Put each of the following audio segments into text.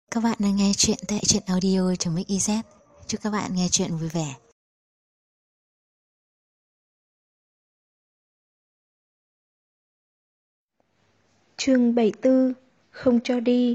Các bạn đang nghe chuyện tại truyện audio.mix.iz. Chúc các bạn nghe chuyện vui vẻ. Chương 74 Không cho đi.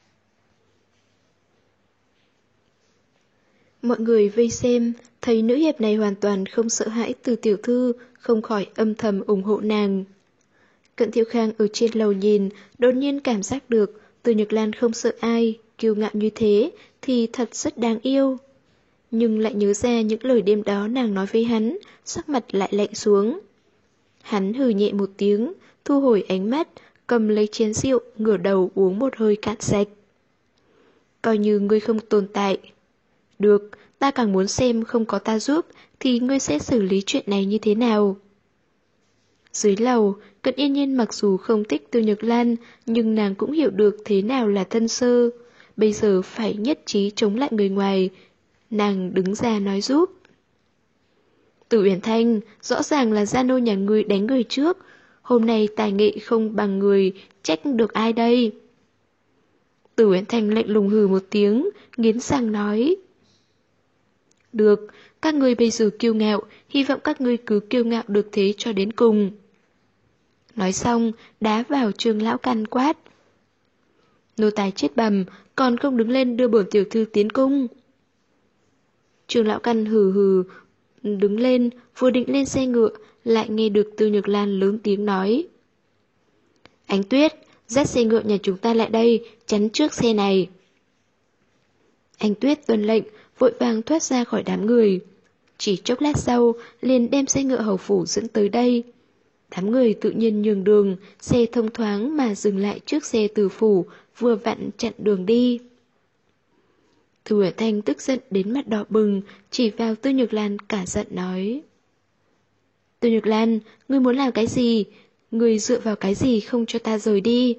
Mọi người vây xem, thấy nữ hiệp này hoàn toàn không sợ hãi Từ tiểu thư, không khỏi âm thầm ủng hộ nàng. Cận Thiệu Khang ở trên lầu nhìn, đột nhiên cảm giác được Từ Nhược Lan không sợ ai, kiêu ngạo như thế thì thật rất đáng yêu. Nhưng lại nhớ ra những lời đêm đó nàng nói với hắn, sắc mặt lại lạnh xuống. Hắn hừ nhẹ một tiếng, thu hồi ánh mắt, cầm lấy chén rượu, ngửa đầu uống một hơi cạn sạch. Coi như ngươi không tồn tại. Được, ta càng muốn xem không có ta giúp thì ngươi sẽ xử lý chuyện này như thế nào. Dưới lầu, Cận Yên Nhiên mặc dù không thích Từ Nhược Lan, nhưng nàng cũng hiểu được thế nào là thân sơ. Bây giờ phải nhất trí chống lại người ngoài. Nàng đứng ra nói giúp. Tử Uyển Thanh, rõ ràng là gia nô nhà ngươi đánh người trước. Hôm nay tài nghệ không bằng người, trách được ai đây? Tử Uyển Thanh lạnh lùng hừ một tiếng, nghiến răng nói. Được, các ngươi bây giờ kiêu ngạo, hy vọng các ngươi cứ kiêu ngạo được thế cho đến cùng. Nói xong, đá vào Trương Lão Căn quát. Nô tài chết bầm, còn không đứng lên đưa bổn tiểu thư tiến cung. Trương Lão Căn hừ hừ, đứng lên, vừa định lên xe ngựa, lại nghe được Từ Nhược Lan lớn tiếng nói. Ánh Tuyết, dắt xe ngựa nhà chúng ta lại đây, chắn trước xe này. Ánh Tuyết tuân lệnh, vội vàng thoát ra khỏi đám người. Chỉ chốc lát sau, liền đem xe ngựa hầu phủ dẫn tới đây. Đám người tự nhiên nhường đường, xe thông thoáng mà dừng lại trước xe Từ phủ, vừa vặn chặn đường đi. Từ Uyển Thanh tức giận đến mặt đỏ bừng, chỉ vào Từ Nhược Lan cả giận nói. Từ Nhược Lan, ngươi muốn làm cái gì? Ngươi dựa vào cái gì không cho ta rời đi?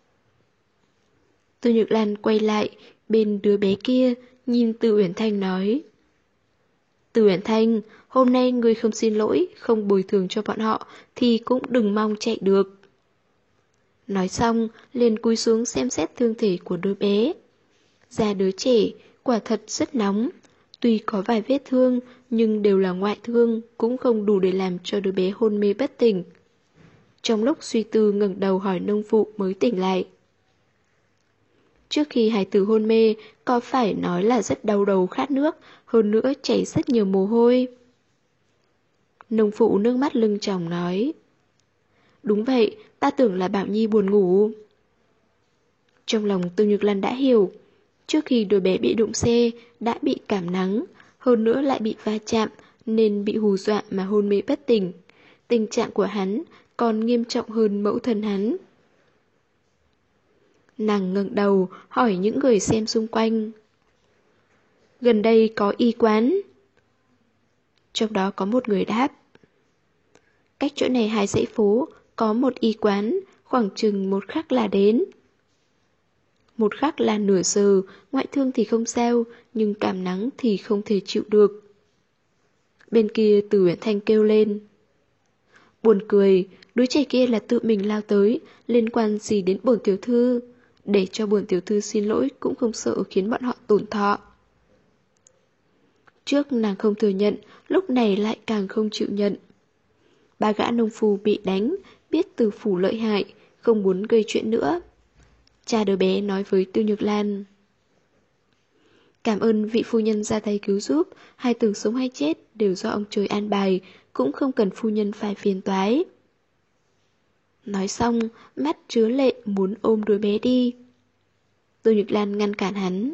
Từ Nhược Lan quay lại, bên đứa bé kia, nhìn Từ Uyển Thanh nói. Từ Uyển Thanh, hôm nay ngươi không xin lỗi, không bồi thường cho bọn họ, thì cũng đừng mong chạy được. Nói xong, liền cúi xuống xem xét thương thể của đứa bé. Da đứa trẻ, quả thật rất nóng. Tuy có vài vết thương, nhưng đều là ngoại thương, cũng không đủ để làm cho đứa bé hôn mê bất tỉnh. Trong lúc suy tư ngẩng đầu hỏi nông phụ mới tỉnh lại. Trước khi hài tử hôn mê, có phải nói là rất đau đầu khát nước, hơn nữa chảy rất nhiều mồ hôi. Nông phụ nước mắt lưng tròng nói. Đúng vậy, ta tưởng là Bảo Nhi buồn ngủ. Trong lòng Từ Nhược Lan đã hiểu. Trước khi đứa bé bị đụng xe, đã bị cảm nắng, hơn nữa lại bị va chạm, nên bị hù dọa mà hôn mê bất tỉnh. Tình trạng của hắn còn nghiêm trọng hơn mẫu thân hắn. Nàng ngẩng đầu hỏi những người xem xung quanh. Gần đây có y quán. Trong đó có một người đáp. Cách chỗ này 2 dãy phố, có một y quán, khoảng chừng 1 khắc là đến. 1 khắc là nửa giờ, ngoại thương thì không sao, nhưng cảm nắng thì không thể chịu được. Bên kia Từ Uyển Thanh kêu lên. Buồn cười, đứa trẻ kia là tự mình lao tới, liên quan gì đến bổn tiểu thư. Để cho bổn tiểu thư xin lỗi cũng không sợ khiến bọn họ tổn thọ. Trước nàng không thừa nhận, lúc này lại càng không chịu nhận. 3 gã nông phu bị đánh, biết Từ phủ lợi hại, không muốn gây chuyện nữa. Cha đứa bé nói với Từ Nhược Lan. Cảm ơn vị phu nhân ra tay cứu giúp, hai tử sống hay chết đều do ông trời an bài, cũng không cần phu nhân phải phiền toái. Nói xong, mắt chứa lệ muốn ôm đứa bé đi. Từ Nhược Lan ngăn cản hắn.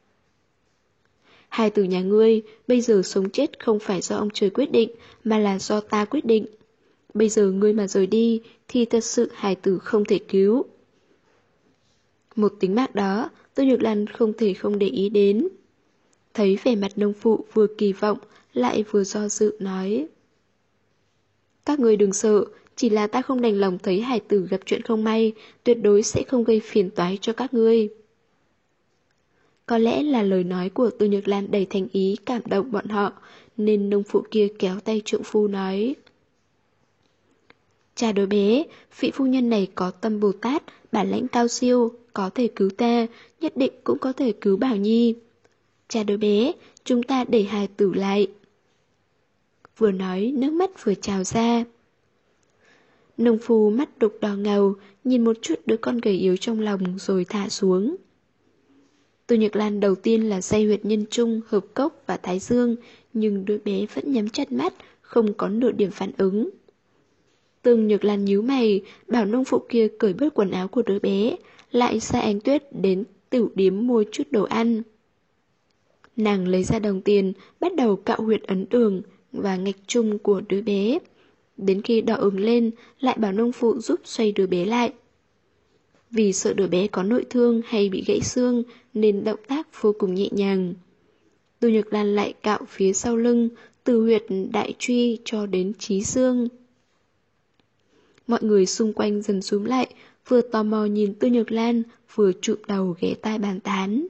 Hai tử nhà ngươi, bây giờ sống chết không phải do ông trời quyết định, mà là do ta quyết định. Bây giờ ngươi mà rời đi, thì thật sự hài tử không thể cứu. Một tính mạng đó, Từ Nhược Lan không thể không để ý đến. Thấy vẻ mặt nông phụ vừa kỳ vọng, lại vừa do dự nói. Các ngươi đừng sợ, chỉ là ta không đành lòng thấy hải tử gặp chuyện không may, tuyệt đối sẽ không gây phiền toái cho các ngươi. Có lẽ là lời nói của Từ Nhược Lan đầy thành ý cảm động bọn họ, nên nông phụ kia kéo tay trượng phu nói. Cha đứa bé, vị phu nhân này có tâm Bồ Tát, bản lãnh cao siêu, có thể cứu ta, nhất định cũng có thể cứu Bảo Nhi. Cha đứa bé, chúng ta để hài tử lại. Vừa nói, nước mắt vừa trào ra. Nông phu mắt đục đỏ ngầu, nhìn một chút đứa con gầy yếu trong lòng rồi thả xuống. Tô Nhược Lan đầu tiên là day huyệt nhân trung, hợp cốc và thái dương, nhưng đứa bé vẫn nhắm chặt mắt, không có nửa điểm phản ứng. Tương Nhược Lan nhíu mày, bảo nông phụ kia cởi bớt quần áo của đứa bé, lại sai Ánh Tuyết đến tửu điếm mua chút đồ ăn. Nàng lấy ra đồng tiền, bắt đầu cạo huyệt ấn đường và ngạch trung của đứa bé. Đến khi đỏ ửng lên, lại bảo nông phụ giúp xoay đứa bé lại. Vì sợ đứa bé có nội thương hay bị gãy xương, nên động tác vô cùng nhẹ nhàng. Tô Nhược Lan lại cạo phía sau lưng, từ huyệt đại truy cho đến chí xương. Mọi người xung quanh dần xúm lại, vừa tò mò nhìn Tô Nhược Lan, vừa chụp đầu ghé tai bàn tán.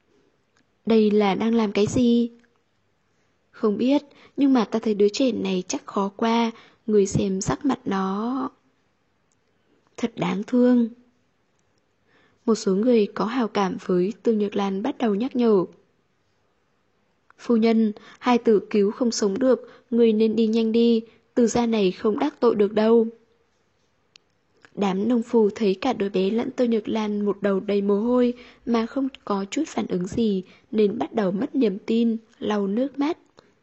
Đây là đang làm cái gì? Không biết, nhưng mà ta thấy đứa trẻ này chắc khó qua, người xem sắc mặt nó. Thật đáng thương. Một số người có hào cảm với Tô Nhược Lan bắt đầu nhắc nhở. Phu nhân, hai tử cứu không sống được, người nên đi nhanh đi, từ gia này không đắc tội được đâu. Đám nông phu thấy cả đứa bé lẫn Tô Nhược Lan một đầu đầy mồ hôi mà không có chút phản ứng gì nên bắt đầu mất niềm tin, lau nước mắt.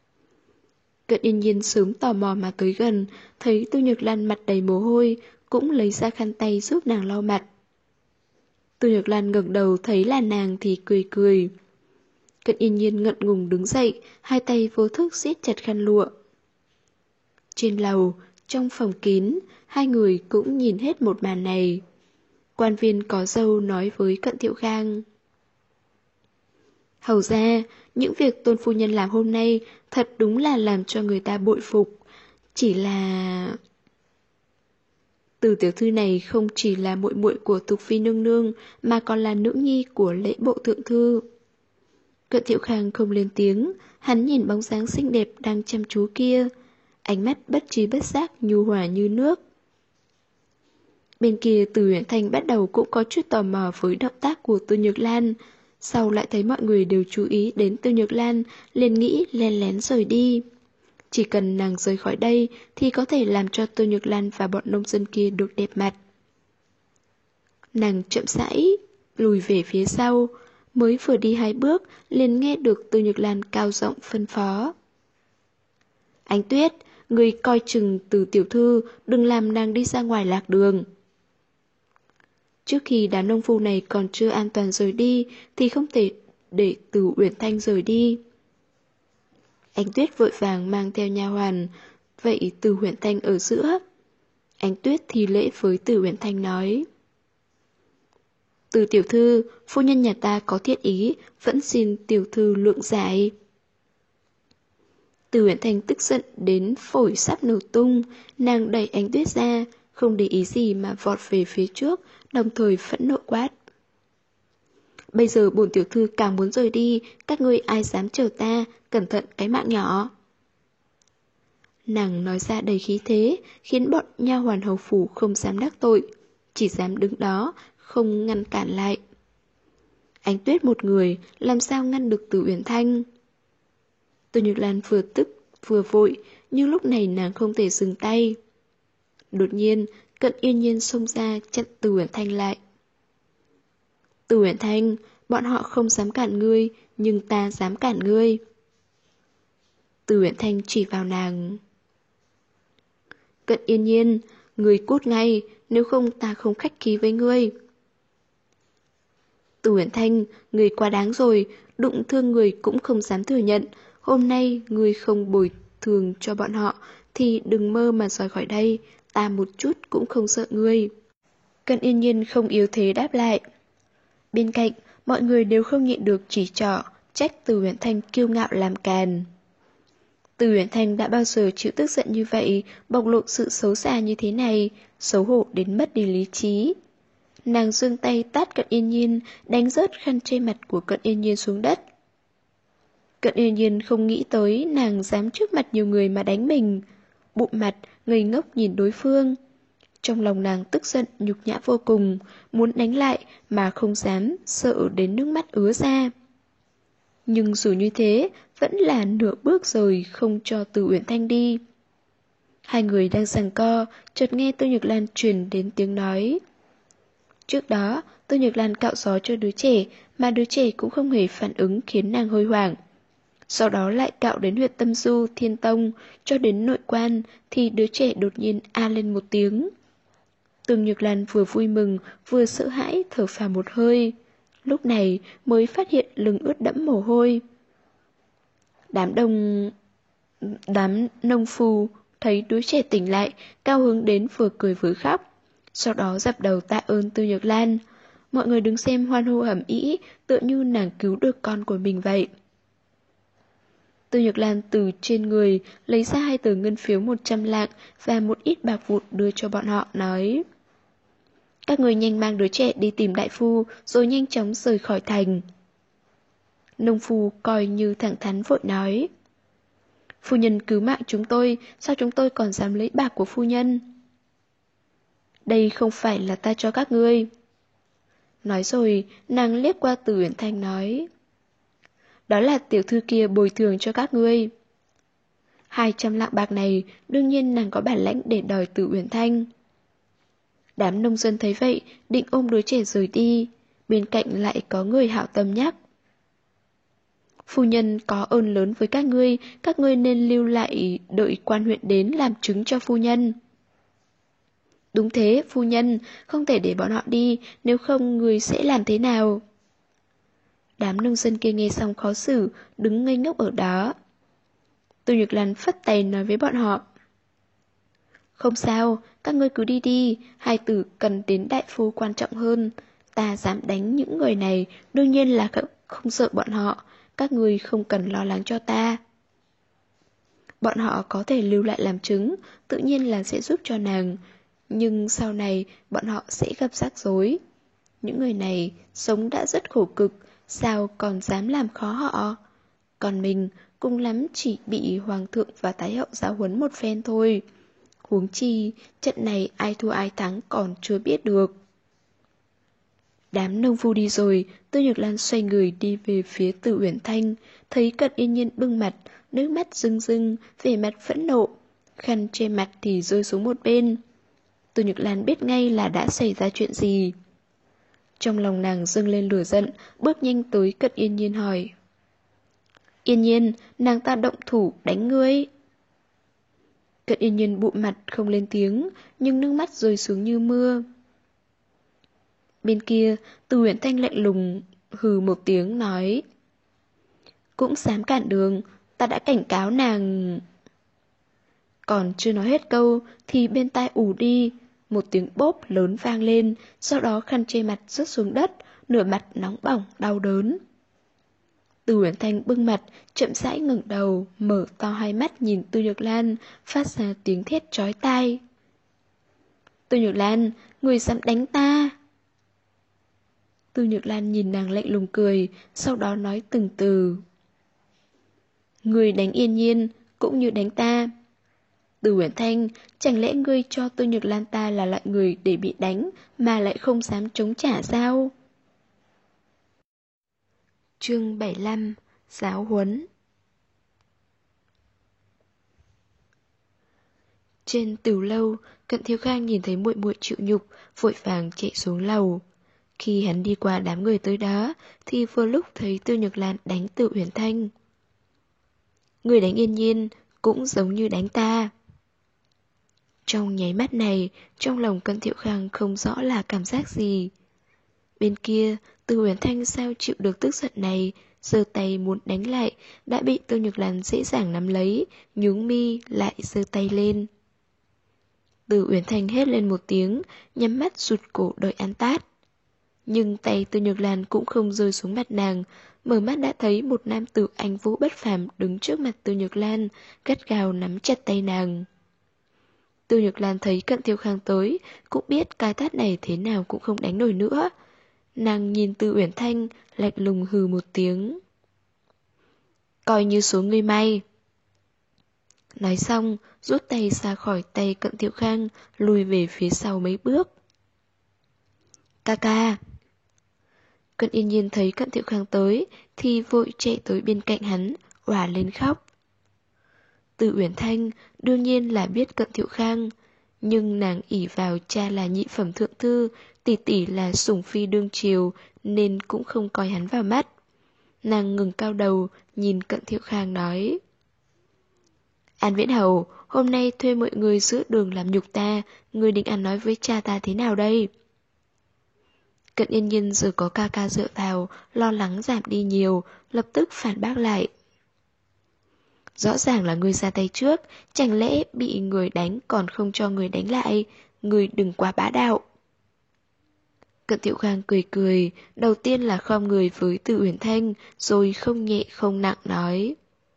Cận Yên Nhiên sớm tò mò mà tới gần, thấy Tô Nhược Lan mặt đầy mồ hôi, cũng lấy ra khăn tay giúp nàng lau mặt. Tô Nhược Lan ngẩng đầu thấy là nàng thì cười cười. Cận Yên Nhiên ngượng ngùng đứng dậy, hai tay vô thức siết chặt khăn lụa. Trên lầu, trong phòng kín, hai người cũng nhìn hết một màn này. Quan viên có dâu nói với Cận Thiệu Khang. Hầu ra, những việc Tôn phu nhân làm hôm nay thật đúng là làm cho người ta bội phục. Chỉ là... Từ tiểu thư này không chỉ là muội muội của Tục Phi nương nương mà còn là nữ nhi của lễ bộ thượng thư. Cận Thiệu Khang không lên tiếng, hắn nhìn bóng dáng xinh đẹp đang chăm chú kia, ánh mắt bất trí bất giác nhu hòa như nước. Bên kia Từ Uyển Thanh bắt đầu cũng có chút tò mò với động tác của Tô Nhược Lan, sau lại thấy mọi người đều chú ý đến Tô Nhược Lan, liền nghĩ len lén rời đi. Chỉ cần nàng rời khỏi đây thì có thể làm cho Tô Nhược Lan và bọn nông dân kia được đẹp mặt. Nàng chậm rãi lùi về phía sau, mới vừa đi 2 bước liền nghe được Tô Nhược Lan cao giọng phân phó. Ánh Tuyết, người coi chừng Từ tiểu thư, đừng làm nàng đi ra ngoài lạc đường. Trước khi đám nông phu này còn chưa an toàn rời đi thì không thể để Từ Uyển Thanh rời đi. Ánh Tuyết vội vàng mang theo nha hoàn, vậy Từ Uyển Thanh ở giữa. Ánh Tuyết thì lễ với Từ Uyển Thanh nói. Từ tiểu thư, phu nhân nhà ta có thiện ý, vẫn xin tiểu thư lượng giải. Từ Uyển Thanh tức giận đến phổi sắp nổ tung, nàng đẩy Ánh Tuyết ra, không để ý gì mà vọt về phía trước, đồng thời phẫn nộ quát. Bây giờ bổn tiểu thư càng muốn rời đi, các ngươi ai dám chờ ta, cẩn thận cái mạng nhỏ. Nàng nói ra đầy khí thế, khiến bọn nha hoàn hầu phủ không dám đắc tội, chỉ dám đứng đó, không ngăn cản lại. Ánh Tuyết một người, làm sao ngăn được Từ Uyển Thanh? Tô Nhược Lan vừa tức vừa vội, nhưng lúc này nàng không thể dừng tay. Đột nhiên, Cận Yên Nhiên xông ra chặn Từ Uyển Thanh lại. Từ Uyển Thanh, bọn họ không dám cản ngươi, nhưng ta dám cản ngươi. Từ Uyển Thanh chỉ vào nàng. Cận Yên Nhiên, ngươi cút ngay, nếu không ta không khách khí với ngươi. Từ Uyển Thanh, ngươi quá đáng rồi, đụng thương người cũng không dám thừa nhận. Hôm nay ngươi không bồi thường cho bọn họ thì đừng mơ mà rời khỏi đây, ta một chút cũng không sợ ngươi. Cận Yên Nhiên không yếu thế đáp lại. Bên cạnh, mọi người đều không nhịn được chỉ trỏ, trách Từ Uyển Thanh kiêu ngạo làm càn. Từ Uyển Thanh đã bao giờ chịu tức giận như vậy, bộc lộ sự xấu xa như thế này, xấu hổ đến mất đi lý trí. Nàng giương tay tát Cận Yên Nhiên, đánh rớt khăn che mặt của Cận Yên Nhiên xuống đất. Cận Yên Nhiên không nghĩ tới nàng dám trước mặt nhiều người mà đánh mình. Bụng mặt, ngây ngốc nhìn đối phương. Trong lòng nàng tức giận nhục nhã vô cùng, muốn đánh lại mà không dám, sợ đến nước mắt ứa ra. Nhưng dù như thế, vẫn là nửa bước rồi không cho Từ Uyển Thanh đi. Hai người đang giằng co, chợt nghe Tô Nhược Lan truyền đến tiếng nói. Trước đó, Tô Nhược Lan cạo gió cho đứa trẻ, mà đứa trẻ cũng không hề phản ứng khiến nàng hôi hoảng. Sau đó lại cạo đến huyệt tâm du, thiên tông, cho đến nội quan, thì đứa trẻ đột nhiên a lên một tiếng. Tô Nhược Lan vừa vui mừng, vừa sợ hãi thở phào một hơi. Lúc này mới phát hiện lưng ướt đẫm mồ hôi. Đám nông phu thấy đứa trẻ tỉnh lại, cao hứng đến vừa cười vừa khóc. Sau đó dập đầu tạ ơn Tô Nhược Lan. Mọi người đứng xem hoan hô ầm ĩ, tựa như nàng cứu được con của mình vậy. Tô Nhược Lan từ trên người lấy ra 2 tờ ngân phiếu 100 lạng và một ít bạc vụn đưa cho bọn họ, nói: các người nhanh mang đứa trẻ đi tìm đại phu, rồi nhanh chóng rời khỏi thành. Nông phu coi như thẳng thắn vội nói: phu nhân cứu mạng chúng tôi, sao chúng tôi còn dám lấy bạc của phu nhân? Đây không phải là ta cho các ngươi. Nói rồi, nàng liếc qua Từ Uyển Thanh nói: đó là tiểu thư kia bồi thường cho các ngươi. 200 lạng bạc này, đương nhiên nàng có bản lãnh để đòi Từ Uyển Thanh. Đám nông dân thấy vậy, định ôm đứa trẻ rời đi. Bên cạnh lại có người hảo tâm nhắc: phu nhân có ơn lớn với các ngươi nên lưu lại đợi quan huyện đến làm chứng cho phu nhân. Đúng thế, phu nhân, không thể để bọn họ đi, nếu không người sẽ làm thế nào? Đám nông dân kia nghe xong khó xử, đứng ngây ngốc ở đó. Tô Nhược Lan phất tay nói với bọn họ: không sao, các ngươi cứ đi đi, hai tử cần đến đại phu quan trọng hơn. Ta dám đánh những người này, đương nhiên là không sợ bọn họ, các ngươi không cần lo lắng cho ta. Bọn họ có thể lưu lại làm chứng, tự nhiên là sẽ giúp cho nàng. Nhưng sau này, bọn họ sẽ gặp rắc rối. Những người này sống đã rất khổ cực, sao còn dám làm khó họ? Còn mình, cùng lắm chỉ bị hoàng thượng và thái hậu giáo huấn một phen thôi. Huống chi, trận này ai thua ai thắng còn chưa biết được. Đám nông phu đi rồi, Tô Nhược Lan xoay người đi về phía Từ Uyển Thanh, thấy Cận Yên Nhiên bưng mặt, nước mắt rưng rưng, vẻ mặt phẫn nộ, khăn che mặt thì rơi xuống một bên. Tô Nhược Lan biết ngay là đã xảy ra chuyện gì. Trong lòng nàng dâng lên lửa giận, bước nhanh tới Cận Yên Nhiên hỏi: Yên Nhiên, nàng ta động thủ đánh ngươi. Cận Yên Nhiên bụm mặt không lên tiếng, nhưng nước mắt rơi xuống như mưa. Bên kia, Từ Uyển Thanh lạnh lùng hừ một tiếng nói: cũng dám cản đường, ta đã cảnh cáo nàng. Còn chưa nói hết câu thì bên tai ù đi, một tiếng bốp lớn vang lên, sau đó khăn che mặt rớt xuống đất, nửa mặt nóng bỏng đau đớn. Từ Uyển Thanh bưng mặt, chậm rãi ngẩng đầu, mở to hai mắt nhìn Tô Nhược Lan, phát ra tiếng thét chói tai. Tô Nhược Lan, người dám đánh ta? Tô Nhược Lan nhìn nàng lạnh lùng cười, sau đó nói từng từ: người đánh Yên Nhiên, cũng như đánh ta. Từ Uyển Thanh, chẳng lẽ ngươi cho Tô Nhược Lan ta là loại người để bị đánh mà lại không dám chống trả sao? Chương 75: Giáo huấn. Trên tửu lâu, Cận Thiếu Khang nhìn thấy muội muội chịu nhục, vội vàng chạy xuống lầu. Khi hắn đi qua đám người tới đó, thì vừa lúc thấy Tô Nhược Lan đánh Từ Uyển Thanh. Người đánh Yên Nhiên cũng giống như đánh ta. Trong nháy mắt này, trong lòng Cận Thiệu Khang không rõ là cảm giác gì. Bên kia, Từ Uyển Thanh sao chịu được tức giận này, giơ tay muốn đánh lại, đã bị Tô Nhược Lan dễ dàng nắm lấy, nhướng mi lại giơ tay lên. Từ Uyển Thanh hét lên một tiếng, nhắm mắt rụt cổ đợi ăn tát. Nhưng tay Tô Nhược Lan cũng không rơi xuống mặt nàng, mở mắt đã thấy một nam tử anh vũ bất phàm đứng trước mặt Tô Nhược Lan, gắt gao nắm chặt tay nàng. Tô Nhược Lan thấy Cận Tiêu Khang tới, cũng biết cái tát này thế nào cũng không đánh nổi nữa. Nàng nhìn Từ Uyển Thanh, lạnh lùng hừ một tiếng. Coi như số ngươi may. Nói xong, rút tay ra khỏi tay Cận Thiệu Khang, lùi về phía sau mấy bước. Ca ca. Cận Yên Nhiên thấy Cận Thiệu Khang tới, thì vội chạy tới bên cạnh hắn, òa lên khóc. Từ Uyển Thanh đương nhiên là biết Cận Thiệu Khang, nhưng nàng ỷ vào cha là nhị phẩm thượng thư, tỷ tỷ là sủng phi đương triều, nên cũng không coi hắn vào mắt. Nàng ngừng cao đầu, nhìn Cận Thiệu Khang nói: An Viễn Hầu, hôm nay thuê mọi người giữa đường làm nhục ta, người định ăn nói với cha ta thế nào đây? Cận Yên Nhiên giờ có ca ca dựa vào, lo lắng giảm đi nhiều, lập tức phản bác lại. Rõ ràng là người ra tay trước, chẳng lẽ bị người đánh còn không cho người đánh lại, người đừng quá bá đạo. Cận Thiệu Khang cười cười, đầu tiên là khom người với Từ Uyển Thanh, rồi không nhẹ không nặng nói.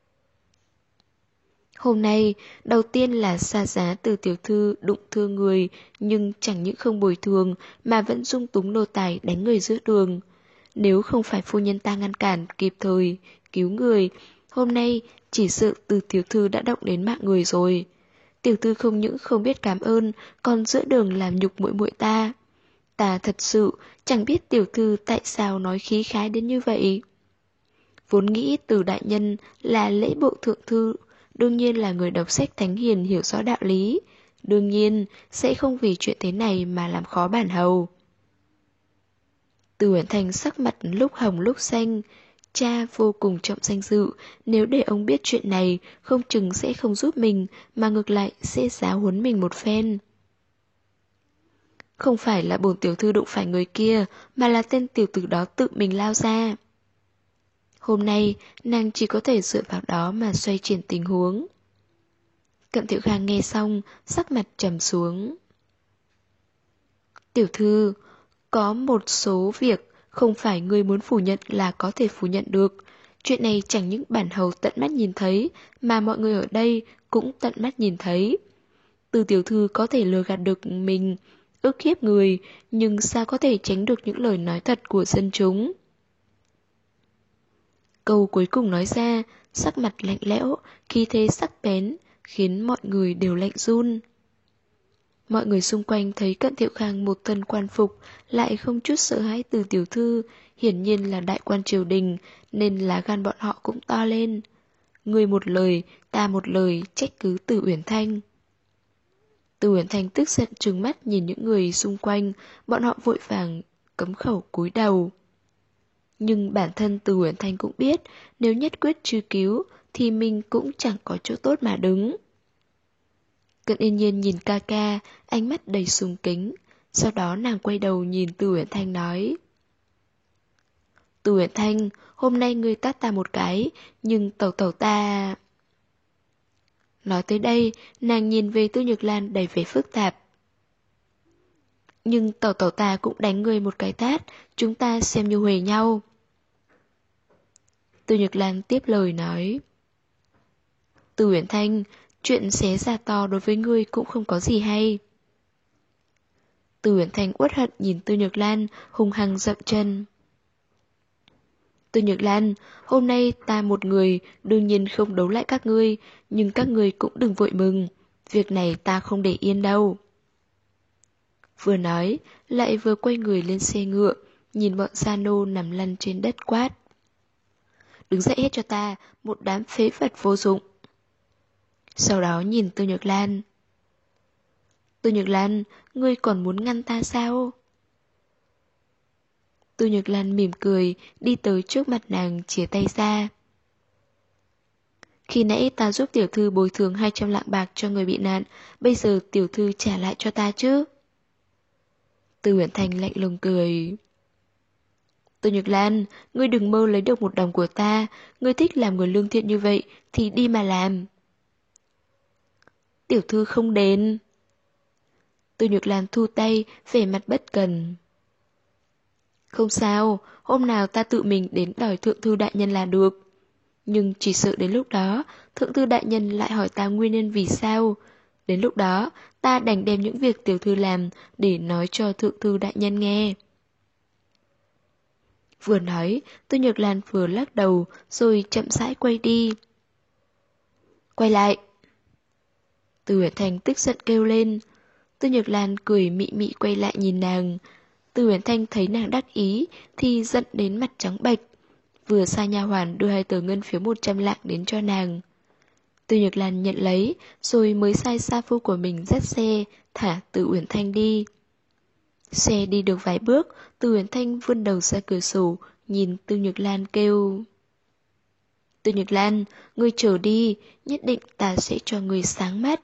Hôm nay, đầu tiên là xa giá Từ tiểu thư đụng thương người, nhưng chẳng những không bồi thường mà vẫn dung túng nô tài đánh người giữa đường. Nếu không phải phu nhân ta ngăn cản kịp thời, cứu người, hôm nay chỉ sợ Từ tiểu thư đã động đến mạng người rồi. Tiểu thư không những không biết cảm ơn, còn giữa đường làm nhục muội muội ta. Ta thật sự chẳng biết tiểu thư tại sao nói khí khái đến như vậy. Vốn nghĩ Từ đại nhân là lễ bộ thượng thư, đương nhiên là người đọc sách thánh hiền hiểu rõ đạo lý, đương nhiên sẽ không vì chuyện thế này mà làm khó bản hầu. Từ Uyển Thanh sắc mặt lúc hồng lúc xanh, cha vô cùng trọng danh dự, nếu để ông biết chuyện này, không chừng sẽ không giúp mình, mà ngược lại sẽ giáo huấn mình một phen. Không phải là bổn tiểu thư đụng phải người kia, mà là tên tiểu tử đó tự mình lao ra. Hôm nay, nàng chỉ có thể dựa vào đó mà xoay chuyển tình huống. Cận Thiệu Khang nghe xong, sắc mặt trầm xuống. Tiểu thư, có một số việc không phải người muốn phủ nhận là có thể phủ nhận được. Chuyện này chẳng những bản hầu tận mắt nhìn thấy, mà mọi người ở đây cũng tận mắt nhìn thấy. Từ tiểu thư có thể lừa gạt được mình, ức hiếp người, nhưng sao có thể tránh được những lời nói thật của dân chúng. Câu cuối cùng nói ra, sắc mặt lạnh lẽo, khí thế sắc bén, khiến mọi người đều lạnh run. Mọi người xung quanh thấy Cận Thiệu Khang một thân quan phục, lại không chút sợ hãi Từ tiểu thư, hiển nhiên là đại quan triều đình, nên là gan bọn họ cũng to lên. Người một lời, ta một lời, trách cứ Từ Uyển Thanh. Từ Uyển Thanh tức giận trừng mắt nhìn những người xung quanh, bọn họ vội vàng cấm khẩu cúi đầu. Nhưng bản thân Từ Uyển Thanh cũng biết, nếu nhất quyết truy cứu, thì mình cũng chẳng có chỗ tốt mà đứng. Cận Yên Nhiên nhìn ca ca, ánh mắt đầy sùng kính, sau đó nàng quay đầu nhìn Từ Uyển Thanh nói. Từ Uyển Thanh, hôm nay ngươi tát ta một cái, nhưng tẩu tẩu ta... Nói tới đây, nàng nhìn về Tư Nhược Lan đầy vẻ phức tạp. Nhưng tẩu tẩu ta cũng đánh ngươi một cái tát, chúng ta xem như huề nhau. Tư Nhược Lan tiếp lời nói. Từ Uyển Thanh, chuyện xé ra to đối với ngươi cũng không có gì hay. Từ Uyển Thanh uất hận nhìn Tư Nhược Lan, hung hăng dậm chân. Tư Nhược Lan, hôm nay ta một người, đương nhiên không đấu lại các ngươi, nhưng các ngươi cũng đừng vội mừng. Việc này ta không để yên đâu. Vừa nói, lại vừa quay người lên xe ngựa, nhìn bọn gia nô nằm lăn trên đất quát. Đứng dậy hết cho ta, một đám phế vật vô dụng. Sau đó nhìn Tư Nhược Lan. Tư Nhược Lan, ngươi còn muốn ngăn ta sao? Tư Nhược Lan mỉm cười, đi tới trước mặt nàng chìa tay ra. Khi nãy ta giúp tiểu thư bồi thường 200 lạng bạc cho người bị nạn, bây giờ tiểu thư trả lại cho ta chứ? Từ Uyển Thanh lạnh lùng cười. Tư Nhược Lan, ngươi đừng mơ lấy được một đồng của ta, ngươi thích làm người lương thiện như vậy thì đi mà làm. Tiểu thư không đến. Tư Nhược Lan thu tay, vẻ mặt bất cần. Không sao, hôm nào ta tự mình đến đòi thượng thư đại nhân là được. Nhưng chỉ sợ đến lúc đó, thượng thư đại nhân lại hỏi ta nguyên nhân vì sao. Đến lúc đó, ta đành đem những việc tiểu thư làm để nói cho thượng thư đại nhân nghe. Vừa nói, Tư Nhược Lan vừa lắc đầu, rồi chậm rãi quay đi. Quay lại. Từ Uyển Thanh tức giận kêu lên. Tư Nhược Lan cười mị mị quay lại nhìn nàng. Từ Uyển Thanh thấy nàng đắc ý thì giận đến mặt trắng bệch. Vừa sai nha hoàn đưa 2 tờ ngân phiếu 100 lạng đến cho nàng. Từ Nhược Lan nhận lấy, rồi mới sai sa phu của mình dắt xe, thả Từ Uyển Thanh đi. Xe đi được vài bước, Từ Uyển Thanh vươn đầu ra cửa sổ, nhìn Từ Nhược Lan kêu. Từ Nhược Lan, ngươi chờ đi, nhất định ta sẽ cho ngươi sáng mắt.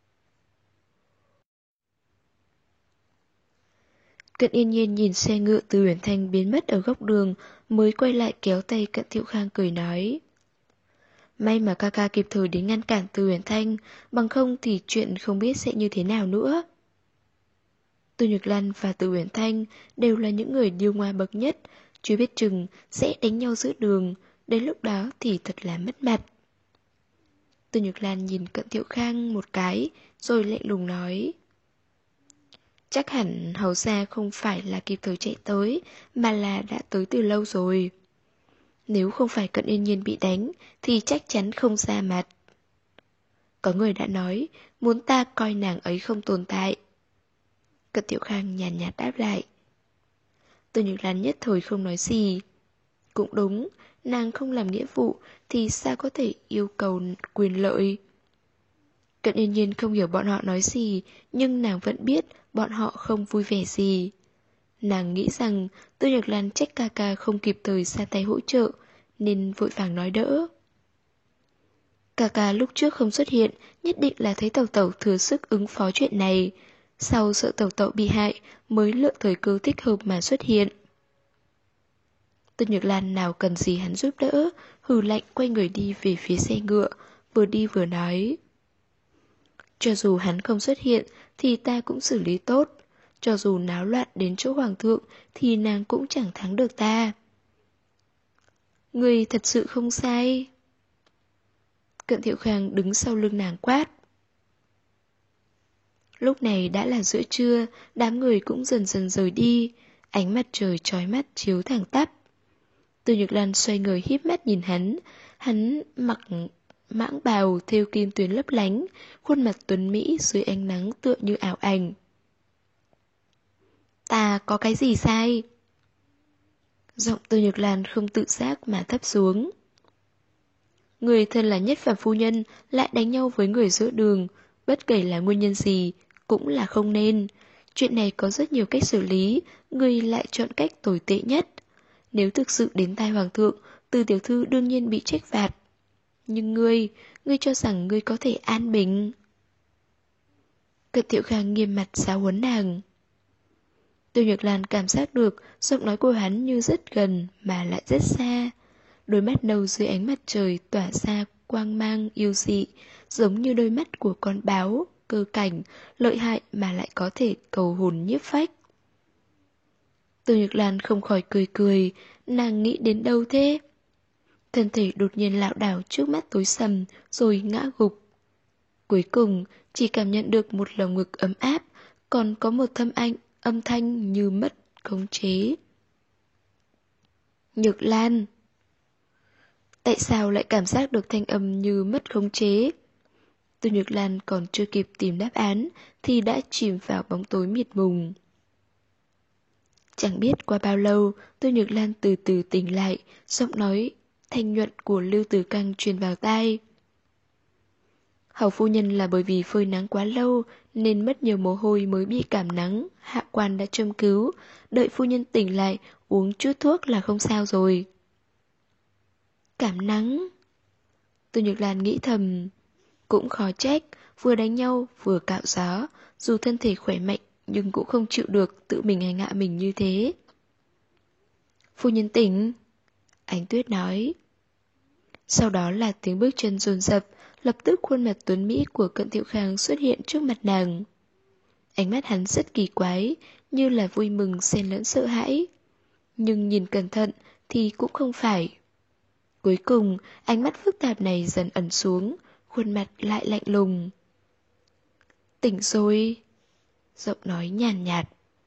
Cận Yên Nhiên nhìn xe ngựa Từ Uyển Thanh biến mất ở góc đường, mới quay lại kéo tay Cận Thiệu Khang cười nói. May mà ca ca kịp thời đến ngăn cản Từ Uyển Thanh, bằng không thì chuyện không biết sẽ như thế nào nữa. Từ Nhược Lan và Từ Uyển Thanh đều là những người điêu ngoa bậc nhất, chưa biết chừng sẽ đánh nhau giữa đường, đến lúc đó thì thật là mất mặt. Từ Nhược Lan nhìn Cận Thiệu Khang một cái, rồi lạnh lùng nói. Chắc hẳn hầu gia không phải là kịp thời chạy tới, mà là đã tới từ lâu rồi. Nếu không phải Cận Yên Nhiên bị đánh, thì chắc chắn không ra mặt. Có người đã nói, muốn ta coi nàng ấy không tồn tại. Cận Thiệu Khang nhàn nhạt đáp lại. Từ Nhược Lan nhất thời không nói gì. Cũng đúng, nàng không làm nghĩa vụ thì sao có thể yêu cầu quyền lợi. Cận Yên Nhiên không hiểu bọn họ nói gì, nhưng nàng vẫn biết bọn họ không vui vẻ gì. Nàng nghĩ rằng Tư Nhược Lan trách ca ca không kịp thời ra tay hỗ trợ, nên vội vàng nói đỡ. Ca ca lúc trước không xuất hiện, nhất định là thấy Tẩu Tẩu thừa sức ứng phó chuyện này. Sau sợ Tẩu Tẩu bị hại, mới lựa thời cơ thích hợp mà xuất hiện. Tư Nhược Lan nào cần gì hắn giúp đỡ, hừ lạnh quay người đi về phía xe ngựa, vừa đi vừa nói. Cho dù hắn không xuất hiện thì ta cũng xử lý tốt. Cho dù náo loạn đến chỗ hoàng thượng thì nàng cũng chẳng thắng được ta. Người thật sự không sai. Cận Thiệu Khang đứng sau lưng nàng quát. Lúc này đã là giữa trưa, đám người cũng dần dần rời đi. Ánh mặt trời chói mắt chiếu thẳng tắp. Từ Nhược Lan xoay người híp mắt nhìn hắn mặc mãng bào thêu kim tuyến lấp lánh, khuôn mặt tuấn mỹ dưới ánh nắng tựa như ảo ảnh. Ta có cái gì sai? Giọng Từ Nhược Lan không tự giác mà thấp xuống. Người thân là Nhất Phàm phu nhân lại đánh nhau với người giữa đường, bất kể là nguyên nhân gì, cũng là không nên. Chuyện này có rất nhiều cách xử lý, người lại chọn cách tồi tệ nhất. Nếu thực sự đến tai hoàng thượng, Từ tiểu thư đương nhiên bị trách phạt. Nhưng ngươi cho rằng ngươi có thể an bình. Cận Thiệu Khang nghiêm mặt giáo huấn nàng. Tiêu Nhược Lan cảm giác được giọng nói của hắn như rất gần mà lại rất xa. Đôi mắt nâu dưới ánh mặt trời tỏa ra quang mang yêu dị, giống như đôi mắt của con báo, cơ cảnh, lợi hại mà lại có thể cầu hồn nhiếp phách. Tiêu Nhược Lan không khỏi cười cười, nàng nghĩ đến đâu thế? Thân thể đột nhiên lảo đảo trước mắt tối sầm, rồi ngã gục. Cuối cùng, chỉ cảm nhận được một lồng ngực ấm áp, còn có một âm thanh như mất khống chế. Nhược Lan! Tại sao lại cảm giác được thanh âm như mất khống chế? Từ Nhược Lan còn chưa kịp tìm đáp án, thì đã chìm vào bóng tối mịt mùng. Chẳng biết qua bao lâu, Từ Nhược Lan từ từ tỉnh lại, giọng nói thanh nhuận của Lưu Tử Căng truyền vào tai. Hầu phu nhân là bởi vì phơi nắng quá lâu nên mất nhiều mồ hôi mới bị cảm nắng, hạ quan đã châm cứu, đợi phu nhân tỉnh lại uống chút thuốc là không sao rồi. Cảm nắng? Từ Nhược Lan nghĩ thầm, cũng khó trách, vừa đánh nhau vừa cạo gió, dù thân thể khỏe mạnh nhưng cũng không chịu được tự mình hành hạ mình như thế. Phu nhân tỉnh, Ánh Tuyết nói. Sau đó là tiếng bước chân dồn dập, lập tức khuôn mặt tuấn mỹ của Cận Thiệu Khang xuất hiện trước mặt nàng. Ánh mắt hắn rất kỳ quái, như là vui mừng xen lẫn sợ hãi. Nhưng nhìn cẩn thận thì cũng không phải. Cuối cùng, ánh mắt phức tạp này dần ẩn xuống, khuôn mặt lại lạnh lùng. Tỉnh rồi. Giọng nói nhàn nhạt.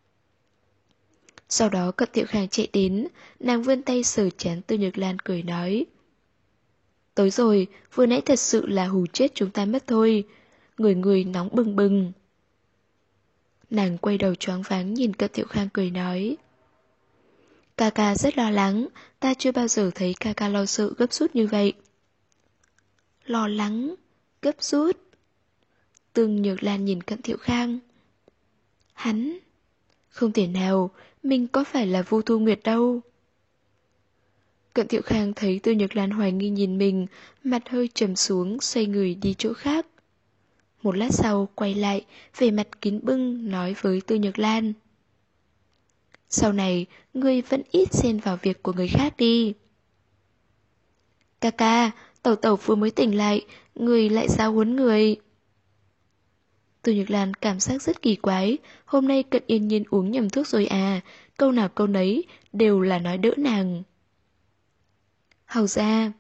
Sau đó Cận Thiệu Khang chạy đến, nàng vươn tay sờ trán Từ Nhược Lan cười nói. Tối rồi, vừa nãy thật sự là hù chết chúng ta mất thôi. người người nóng bừng bừng. Nàng quay đầu choáng váng nhìn Cận Thiệu Khang cười nói. Ca ca rất lo lắng, ta chưa bao giờ thấy ca ca lo sợ gấp rút như vậy. Lo lắng, gấp rút. Tương Nhược Lan nhìn Cận Thiệu Khang. Hắn, không thể nào, mình có phải là Vu Thu Nguyệt đâu. Cận Thiệu Khang thấy Tương Nhược Lan hoài nghi nhìn mình, mặt hơi trầm xuống, xoay người đi chỗ khác. Một lát sau quay lại, vẻ mặt kín bưng nói với Tương Nhược Lan. Sau này, ngươi vẫn ít xen vào việc của người khác đi. Ca ca, tẩu tẩu vừa mới tỉnh lại, người lại giáo huấn người. Tương Nhược Lan cảm giác rất kỳ quái, hôm nay Cận Yên Nhiên uống nhầm thuốc rồi à, câu nào câu nấy đều là nói đỡ nàng. Hầu ra.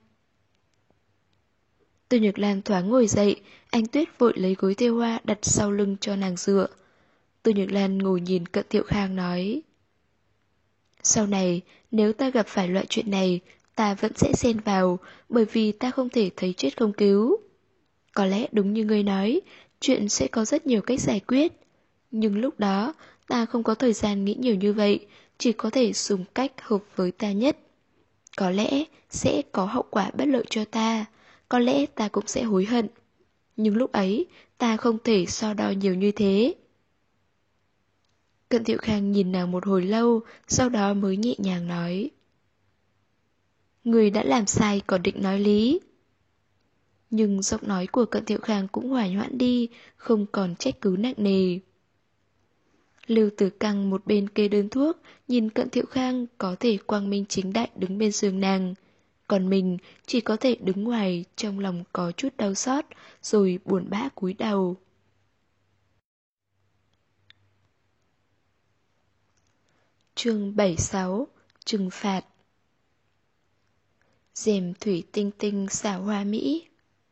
Tương Nhược Lan thoáng ngồi dậy, Anh Tuyết vội lấy gối thêu hoa đặt sau lưng cho nàng dựa. Tương Nhược Lan ngồi nhìn Cận Thiệu Khang nói. Sau này, nếu ta gặp phải loại chuyện này, ta vẫn sẽ xen vào, bởi vì ta không thể thấy chết không cứu. Có lẽ đúng như ngươi nói, chuyện sẽ có rất nhiều cách giải quyết. Nhưng lúc đó, ta không có thời gian nghĩ nhiều như vậy, chỉ có thể dùng cách hợp với ta nhất. Có lẽ sẽ có hậu quả bất lợi cho ta, có lẽ ta cũng sẽ hối hận. Nhưng lúc ấy, ta không thể so đo nhiều như thế. Cận Thiệu Khang nhìn nàng một hồi lâu, sau đó mới nhẹ nhàng nói. Người đã làm sai còn định nói lý. Nhưng giọng nói của Cận Thiệu Khang cũng hòa hoãn đi, không còn trách cứ nặng nề. Lưu Tử Căng một bên kê đơn thuốc, nhìn Cận Thiệu Khang có thể quang minh chính đại đứng bên giường nàng. Còn mình chỉ có thể đứng ngoài, trong lòng có chút đau xót, rồi buồn bã cúi đầu. Chương 76 Trừng phạt. Rèm thủy tinh tinh xảo hoa mỹ.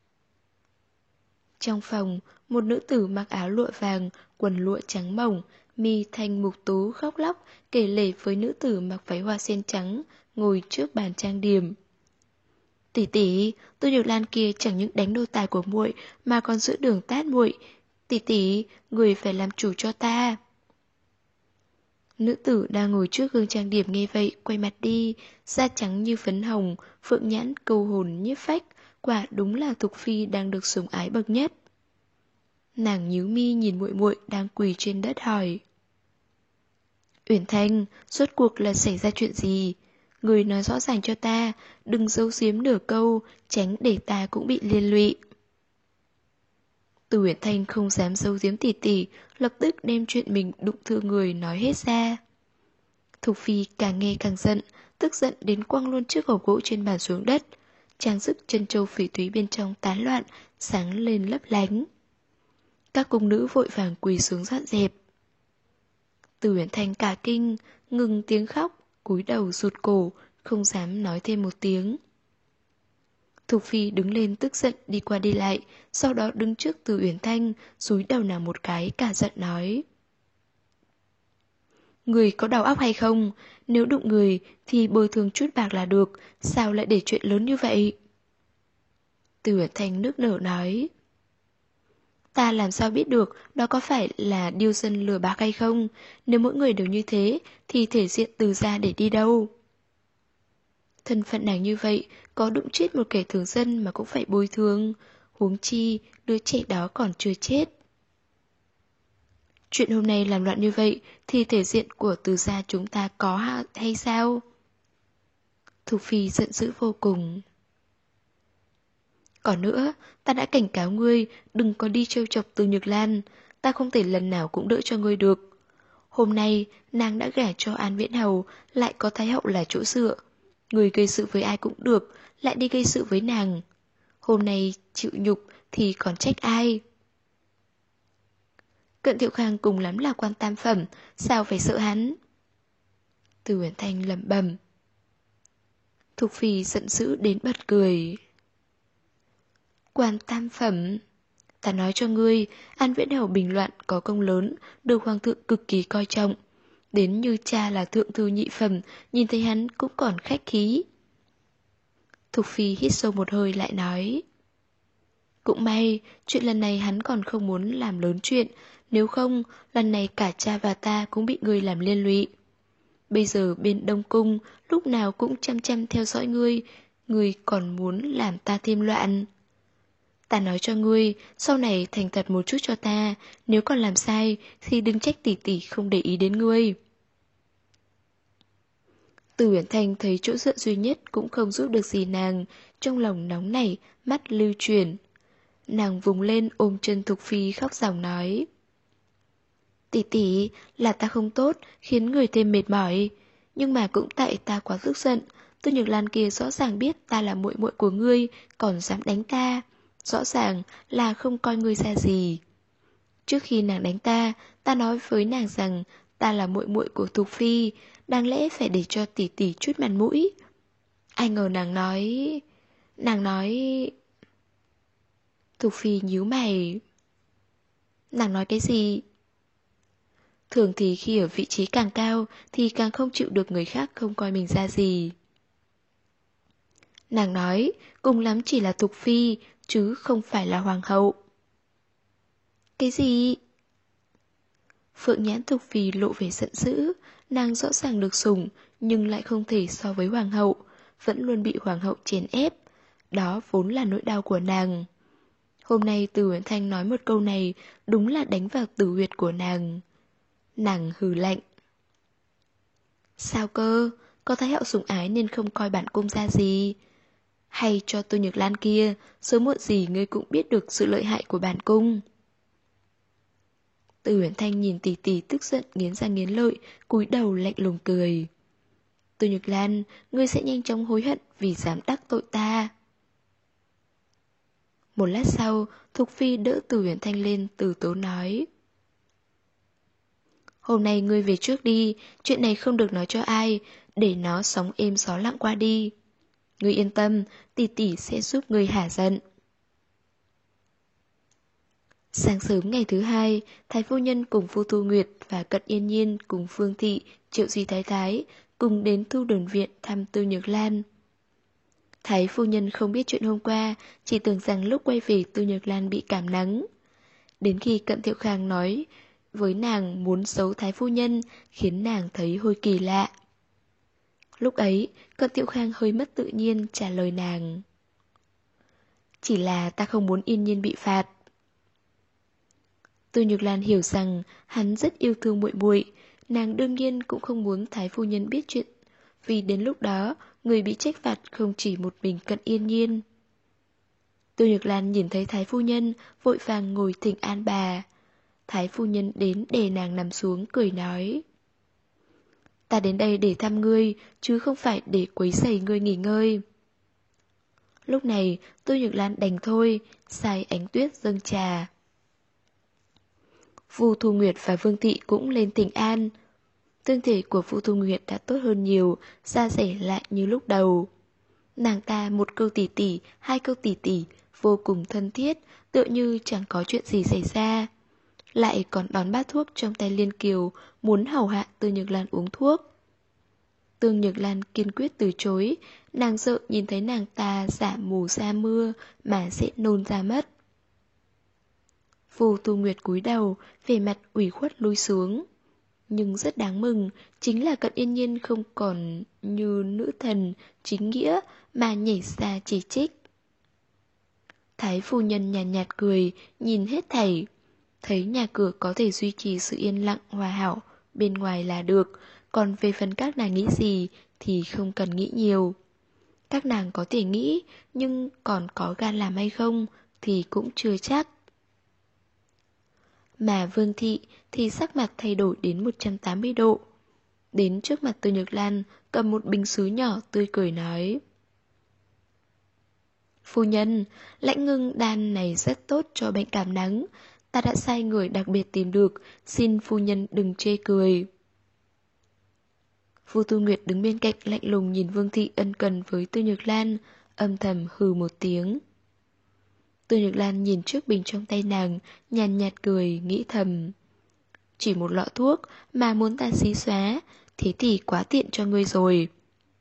Trong phòng, một nữ tử mặc áo lụa vàng, quần lụa trắng mỏng, mi thanh mục tú khóc lóc, kể lể với nữ tử mặc váy hoa sen trắng, ngồi trước bàn trang điểm. Tỷ tỷ, Tô Nhược Lan kia chẳng những đánh đô tài của muội mà còn giữ đường tát muội. Tỷ tỷ, người phải làm chủ cho ta. Nữ tử đang ngồi trước gương trang điểm nghe vậy, quay mặt đi, da trắng như phấn hồng, phượng nhãn câu hồn nhiếp phách, quả đúng là Thục Phi đang được sủng ái bậc nhất. Nàng nhíu mi nhìn muội muội đang quỳ trên đất hỏi. Uyển Thanh, rốt cuộc là xảy ra chuyện gì? Người nói rõ ràng cho ta, đừng giấu giếm nửa câu, tránh để ta cũng bị liên lụy. Từ Uyển Thanh không dám giấu giếm tỷ tỷ, lập tức đem chuyện mình đụng thương người nói hết ra. Thục Phi càng nghe càng giận, tức giận đến quăng luôn chiếc hộp gỗ trên bàn xuống đất. Trang sức chân châu phỉ thúy bên trong tán loạn, sáng lên lấp lánh. Các cung nữ vội vàng quỳ xuống dọn dẹp. Từ Uyển Thanh cả kinh, ngừng tiếng khóc, cúi đầu rụt cổ, không dám nói thêm một tiếng. Thục Phi đứng lên tức giận đi qua đi lại, sau đó đứng trước Từ Uyển Thanh, dúi đầu nàng một cái cả giận nói. Người có đầu óc hay không? Nếu đụng người thì bồi thường chút bạc là được, sao lại để chuyện lớn như vậy? Từ Uyển Thanh nức nở nói. Ta làm sao biết được đó có phải là điêu dân lừa bạc hay không? Nếu mỗi người đều như thế thì thể diện Từ gia để đi đâu? Thân phận nàng như vậy, có đụng chết một kẻ thường dân mà cũng phải bồi thường, huống chi đứa trẻ đó còn chưa chết. Chuyện hôm nay làm loạn như vậy thì thể diện của Từ gia chúng ta có hay sao? Thục Phi giận dữ vô cùng. Còn nữa, ta đã cảnh cáo ngươi đừng có đi trêu chọc Từ Nhược Lan, ta không thể lần nào cũng đỡ cho ngươi được. Hôm nay, nàng đã gả cho An Viễn Hầu, lại có Thái hậu là chỗ dựa. Người gây sự với ai cũng được, lại đi gây sự với nàng. Hôm nay chịu nhục thì còn trách ai? Cận Thiệu Khang cùng lắm là quan tam phẩm, sao phải sợ hắn? Từ Uyển Thanh lẩm bẩm. Thục Phi giận dữ đến bật cười. Quan tam phẩm? Ta nói cho ngươi, An Viễn Hầu bình loạn có công lớn, được hoàng thượng cực kỳ coi trọng. Đến như cha là thượng thư nhị phẩm, nhìn thấy hắn cũng còn khách khí. Thục Phi hít sâu một hơi lại nói. Cũng may, chuyện lần này hắn còn không muốn làm lớn chuyện, nếu không, lần này cả cha và ta cũng bị ngươi làm liên lụy. Bây giờ bên Đông Cung, lúc nào cũng chăm chăm theo dõi ngươi còn muốn làm ta thêm loạn. Ta nói cho ngươi, sau này thành thật một chút cho ta, nếu còn làm sai thì đừng trách tỷ tỷ không để ý đến ngươi. Từ Uyển Thanh thấy chỗ dựa duy nhất cũng không giúp được gì nàng, trong lòng nóng nảy, mắt lưu chuyển. Nàng vùng lên ôm chân Thục Phi khóc ròng nói. Tỷ tỷ, là ta không tốt, khiến người thêm mệt mỏi. Nhưng mà cũng tại ta quá tức giận, Tư Nhược Lan kia rõ ràng biết ta là muội muội của ngươi, còn dám đánh ta. Rõ ràng là không coi ngươi ra gì. Trước khi nàng đánh ta, ta nói với nàng rằng ta là muội muội của Thục Phi, đáng lẽ phải để cho tỷ tỷ chút mặt mũi. Ai ngờ nàng nói... Thục Phi nhíu mày. Nàng nói cái gì? Thường thì khi ở vị trí càng cao thì càng không chịu được người khác không coi mình ra gì. Nàng nói, cùng lắm chỉ là Thục Phi, chứ không phải là hoàng hậu. Cái gì? Phượng nhãn Thục Phi lộ vẻ giận dữ, nàng rõ ràng được sủng, nhưng lại không thể so với hoàng hậu, vẫn luôn bị hoàng hậu chèn ép. Đó vốn là nỗi đau của nàng. Hôm nay Từ Uyển Thanh nói một câu này, đúng là đánh vào tử huyệt của nàng. Nàng hừ lạnh. Sao cơ? Có thái hậu sủng ái nên không coi bản cung ra gì? Hay cho Tư Nhược Lan kia, sớm muộn gì ngươi cũng biết được sự lợi hại của bản cung. Từ Uyển Thanh nhìn tỷ tỷ tức giận nghiến răng nghiến lợi, cúi đầu lạnh lùng cười. Tư Nhược Lan, ngươi sẽ nhanh chóng hối hận vì dám đắc tội ta. Một lát sau, Thục Phi đỡ Từ Uyển Thanh lên từ tốn nói. Hôm nay ngươi về trước đi, chuyện này không được nói cho ai, để nó sóng êm gió lặng qua đi. Ngươi yên tâm, tỷ tỷ sẽ giúp ngươi hả giận. Sáng sớm ngày thứ hai, Thái phu nhân cùng Phu Thu Nguyệt và Cận Yên Nhiên cùng Phương Thị, Triệu Duy Thái Thái cùng đến Thu Đồn Viện thăm Tư Nhược Lan. Thái phu nhân không biết chuyện hôm qua, chỉ tưởng rằng lúc quay về Tư Nhược Lan bị cảm nắng. Đến khi Cận Thiệu Khang nói với nàng muốn giấu Thái phu nhân, khiến nàng thấy hơi kỳ lạ. Lúc ấy, Cận Thiệu Khang hơi mất tự nhiên trả lời nàng. Chỉ là ta không muốn Yên Nhiên bị phạt. Tư Nhược Lan hiểu rằng hắn rất yêu thương muội muội, nàng đương nhiên cũng không muốn Thái phu nhân biết chuyện, vì đến lúc đó người bị trách phạt không chỉ một mình Cận Yên Nhiên. Tư Nhược Lan nhìn thấy Thái phu nhân, vội vàng ngồi thỉnh an bà. Thái phu nhân đến để nàng nằm xuống cười nói. Ta đến đây để thăm ngươi, chứ không phải để quấy rầy ngươi nghỉ ngơi. Lúc này, Tư Nhược Lan đành thôi, xài ánh tuyết dâng trà. Vu Thu Nguyệt và Vương Thị cũng lên thỉnh an. Thân thể của Vu Thu Nguyệt đã tốt hơn nhiều, da dẻ lại như lúc đầu. Nàng ta một câu tỉ tỉ, hai câu tỉ tỉ, vô cùng thân thiết, tựa như chẳng có chuyện gì xảy ra. Lại còn đón bát thuốc trong tay Liên Kiều, muốn hầu hạ Tư Nhược Lan uống thuốc. Tư Nhược Lan kiên quyết từ chối, nàng sợ nhìn thấy nàng ta giả mù sa mưa mà sẽ nôn ra mất. Vu Thu Nguyệt cúi đầu, vẻ mặt ủy khuất lui xuống. Nhưng rất đáng mừng, chính là Cận Yên Nhiên không còn như nữ thần chính nghĩa mà nhảy ra chỉ trích. Thái phu nhân nhàn nhạt cười, nhìn hết thảy. Thấy nhà cửa có thể duy trì sự yên lặng hòa hảo, bên ngoài là được, còn về phần các nàng nghĩ gì thì không cần nghĩ nhiều. Các nàng có thể nghĩ, nhưng còn có gan làm hay không thì cũng chưa chắc. Mà Vương Thị thì sắc mặt thay đổi đến 180 độ. Đến trước mặt Tư Nhược Lan, cầm một bình sứ nhỏ tươi cười nói. Phu nhân, lãnh ngưng đan này rất tốt cho bệnh cảm nắng. Ta đã sai người đặc biệt tìm được, xin phu nhân đừng chê cười. Vu Tu Nguyệt đứng bên cạnh lạnh lùng nhìn Vương Thị ân cần với Tư Nhược Lan, âm thầm hừ một tiếng. Tư Nhược Lan nhìn chiếc bình trong tay nàng, nhàn nhạt cười, nghĩ thầm. Chỉ một lọ thuốc mà muốn ta xí xóa, thế thì quá tiện cho ngươi rồi.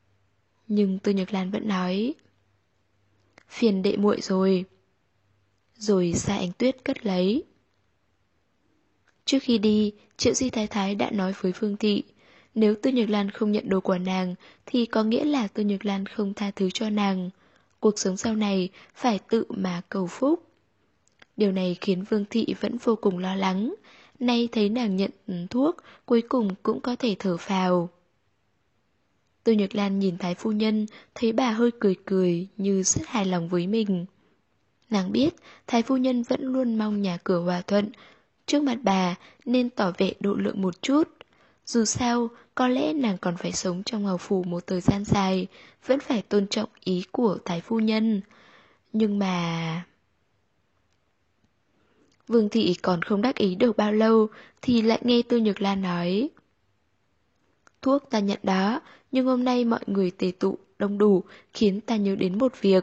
Nhưng Tư Nhược Lan vẫn nói. Phiền đệ muội rồi. rồi Sa Ánh Tuyết cất lấy. Trước khi đi, Triệu Di Thái Thái đã nói với Vương Thị, nếu Tư Nhược Lan không nhận đồ của nàng thì có nghĩa là Tư Nhược Lan không tha thứ cho nàng. Cuộc sống sau này phải tự mà cầu phúc. Điều này khiến Vương Thị vẫn vô cùng lo lắng. Nay thấy nàng nhận thuốc, cuối cùng cũng có thể thở phào. Tư Nhược Lan nhìn Thái phu nhân, thấy bà hơi cười cười như rất hài lòng với mình. Nàng biết Thái phu nhân vẫn luôn mong nhà cửa hòa thuận. Trước mặt bà nên tỏ vẻ độ lượng một chút. Dù sao, có lẽ nàng còn phải sống trong hầu phủ một thời gian dài, vẫn phải tôn trọng ý của Thái phu nhân. Nhưng mà... Vương Thị còn không đắc ý được bao lâu thì lại nghe Tư Nhược Lan nói: thuốc ta nhận đó, nhưng hôm nay mọi người tề tụ đông đủ khiến ta nhớ đến một việc.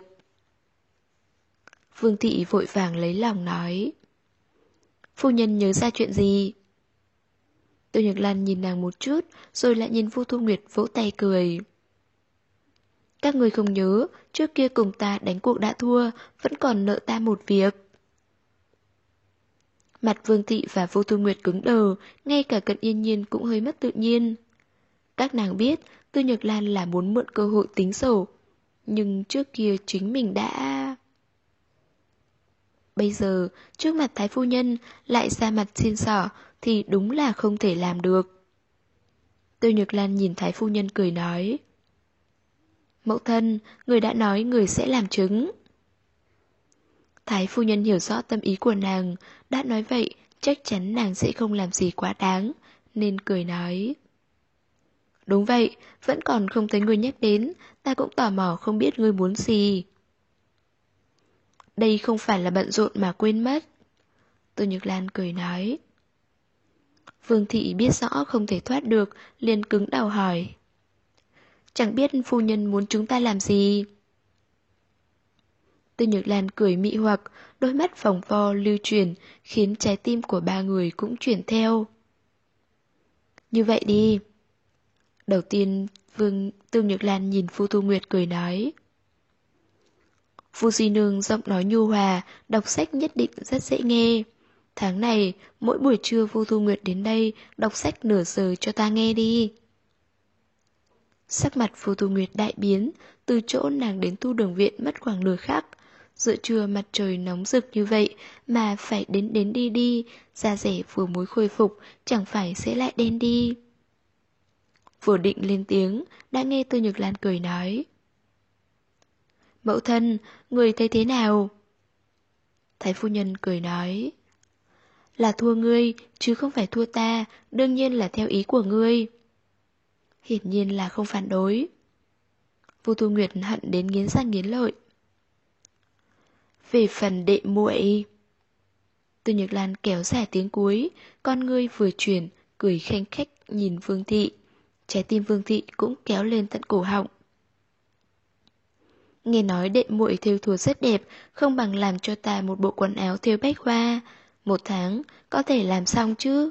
Vương Thị vội vàng lấy lòng nói: phu nhân nhớ ra chuyện gì? Tư Nhược Lan nhìn nàng một chút, rồi lại nhìn Vu Thu Nguyệt vỗ tay cười. Các người không nhớ, trước kia cùng ta đánh cuộc đã thua, vẫn còn nợ ta một việc. Mặt Vương Thị và Vu Thu Nguyệt cứng đờ, ngay cả Cận Yên Nhiên cũng hơi mất tự nhiên. Các nàng biết Tư Nhược Lan là muốn mượn cơ hội tính sổ, nhưng trước kia chính mình đã... Bây giờ, trước mặt Thái phu nhân lại ra mặt xin xỏ thì đúng là không thể làm được. Tư Nhược Lan nhìn Thái phu nhân cười nói: mẫu thân, người đã nói người sẽ làm chứng. Thái phu nhân hiểu rõ tâm ý của nàng, đã nói vậy chắc chắn nàng sẽ không làm gì quá đáng, nên cười nói: đúng vậy, vẫn còn không thấy người nhắc đến, ta cũng tò mò không biết ngươi muốn gì. Đây không phải là bận rộn mà quên mất. Tư Nhược Lan cười nói. Vương Thị biết rõ không thể thoát được, liền cứng đầu hỏi: chẳng biết phu nhân muốn chúng ta làm gì? Tư Nhược Lan cười mị hoặc, đôi mắt vòng vo lưu chuyển, khiến trái tim của ba người cũng chuyển theo. Như vậy đi. Đầu tiên, Tư Nhược Lan nhìn Vu Thu Nguyệt cười nói: Vu Di Nương giọng nói nhu hòa, đọc sách nhất định rất dễ nghe. Tháng này, mỗi buổi trưa Vu Thu Nguyệt đến đây, đọc sách nửa giờ cho ta nghe đi. Sắc mặt Vu Thu Nguyệt đại biến, từ chỗ nàng đến tu đường viện mất khoảng nửa khắc. Giữa trưa mặt trời nóng rực như vậy mà phải đến đi đi, da rẻ vừa mới khôi phục, chẳng phải sẽ lại đen đi. Vừa định lên tiếng, đã nghe Tư Nhược Lan cười nói: Mẫu thân, người thấy thế nào? Thái phu nhân cười nói: là thua ngươi, chứ không phải thua ta, đương nhiên là theo ý của ngươi. Hiển nhiên là không phản đối. Vu Thu Nguyệt hận đến nghiến răng nghiến lợi. Về phần đệ muội... Tư Nhược Lan kéo dài tiếng cuối, con ngươi vừa chuyển, cười khanh khách nhìn Vương Thị. Trái tim Vương Thị cũng kéo lên tận cổ họng. Nghe nói đệ muội thêu thùa rất đẹp, không bằng làm cho ta một bộ quần áo thêu bách hoa. 1 tháng, có thể làm xong chứ?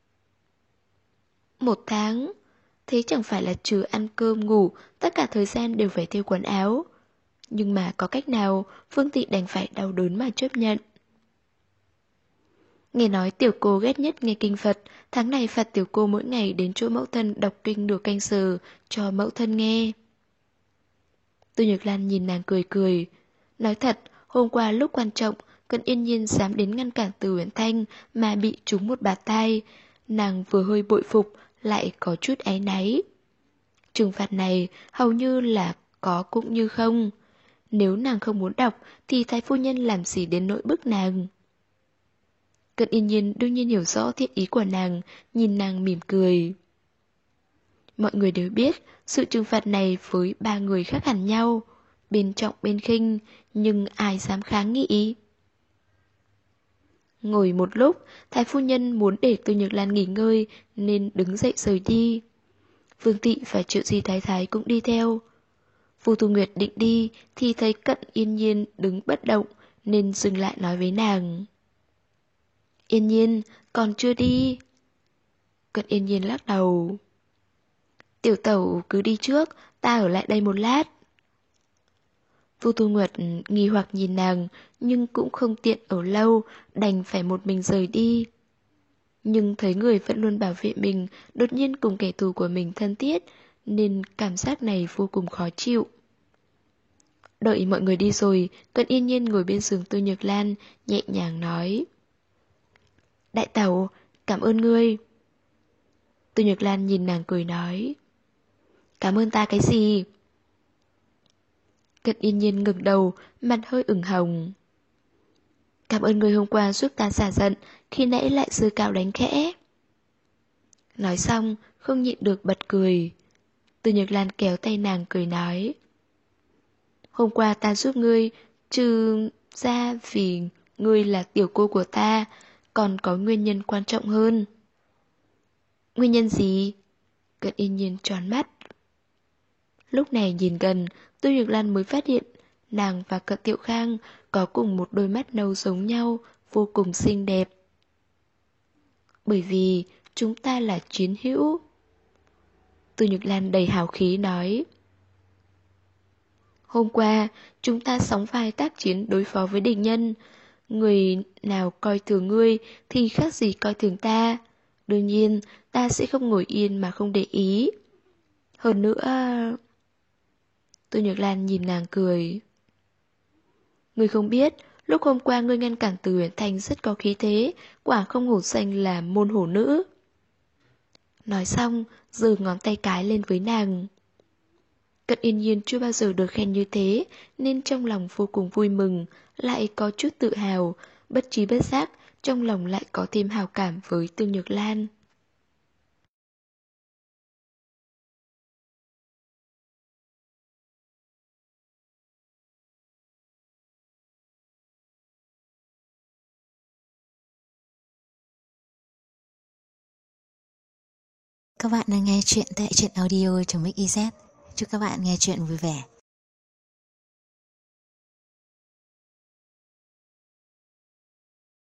1 tháng? Thế chẳng phải là trừ ăn cơm ngủ, tất cả thời gian đều phải thêu quần áo. Nhưng mà có cách nào, Vương Thị đành phải đau đớn mà chấp nhận. Nghe nói tiểu cô ghét nhất nghe kinh Phật, tháng này phạt tiểu cô mỗi ngày đến chỗ mẫu thân đọc kinh nửa canh giờ cho mẫu thân nghe. Tư Nhược Lan nhìn nàng cười cười. Nói thật, hôm qua lúc quan trọng, Cận Yên Nhiên dám đến ngăn cản Từ Uyển Thanh mà bị trúng một bạt tai. Nàng vừa hơi bội phục, lại có chút áy náy. Trừng phạt này hầu như là có cũng như không. Nếu nàng không muốn đọc thì thái phu nhân làm gì đến nỗi bức nàng. Cận Yên Nhiên đương nhiên hiểu rõ thiện ý của nàng, nhìn nàng mỉm cười. Mọi người đều biết sự trừng phạt này với 3 người khác hẳn nhau, bên trọng bên khinh, nhưng ai dám kháng nghị. Ngồi một lúc, thái phu nhân muốn để Tư Nhược Lan nghỉ ngơi nên đứng dậy rời đi. Vương Thị và Triệu Di Thái Thái cũng đi theo. Vu Thu Nguyệt định đi thì thấy Cận Yên Nhiên đứng bất động nên dừng lại nói với nàng: Yên Nhiên, còn chưa đi. Cận Yên Nhiên lắc đầu. Tiểu tẩu cứ đi trước, ta ở lại đây một lát. Vu Tu Nguyệt nghi hoặc nhìn nàng, nhưng cũng không tiện ở lâu, đành phải một mình rời đi. Nhưng thấy người vẫn luôn bảo vệ mình, đột nhiên cùng kẻ thù của mình thân thiết, nên cảm giác này vô cùng khó chịu. Đợi mọi người đi rồi, Cận Yên Nhiên ngồi bên giường Tư Nhược Lan, nhẹ nhàng nói. Đại tẩu, cảm ơn ngươi. Tư Nhược Lan nhìn nàng cười nói. Cảm ơn ta cái gì? Cận Yên Nhiên ngẩng đầu, mặt hơi ửng hồng. Cảm ơn người hôm qua giúp ta xả giận, khi nãy lại giơ cao đánh khẽ. Nói xong, không nhịn được bật cười. Tư Nhược Lan kéo tay nàng cười nói. Hôm qua ta giúp ngươi, trừ ra vì ngươi là tiểu cô của ta, còn có nguyên nhân quan trọng hơn. Nguyên nhân gì? Cận Yên Nhiên tròn mắt. Lúc này nhìn gần, Tư Nhược Lan mới phát hiện nàng và Cận Tiệu Khang có cùng một đôi mắt nâu giống nhau, vô cùng xinh đẹp. Bởi vì chúng ta là chiến hữu. Tư Nhược Lan đầy hào khí nói. Hôm qua, chúng ta sóng vai tác chiến đối phó với địch nhân. Người nào coi thường ngươi thì khác gì coi thường ta. Đương nhiên, ta sẽ không ngồi yên mà không để ý. Hơn nữa... Tư Nhược Lan nhìn nàng cười. Ngươi không biết, lúc hôm qua ngươi ngăn cản Từ Uyển Thanh rất có khí thế, quả không hổ danh là môn hổ nữ. Nói xong, giơ ngón tay cái lên với nàng. Cận Yên Nhiên chưa bao giờ được khen như thế, nên trong lòng vô cùng vui mừng, lại có chút tự hào, bất trí bất giác, trong lòng lại có thêm hào cảm với Tư Nhược Lan. Các bạn đang nghe chuyện tại truyện audio.mix.iz. Chúc các bạn nghe chuyện vui vẻ.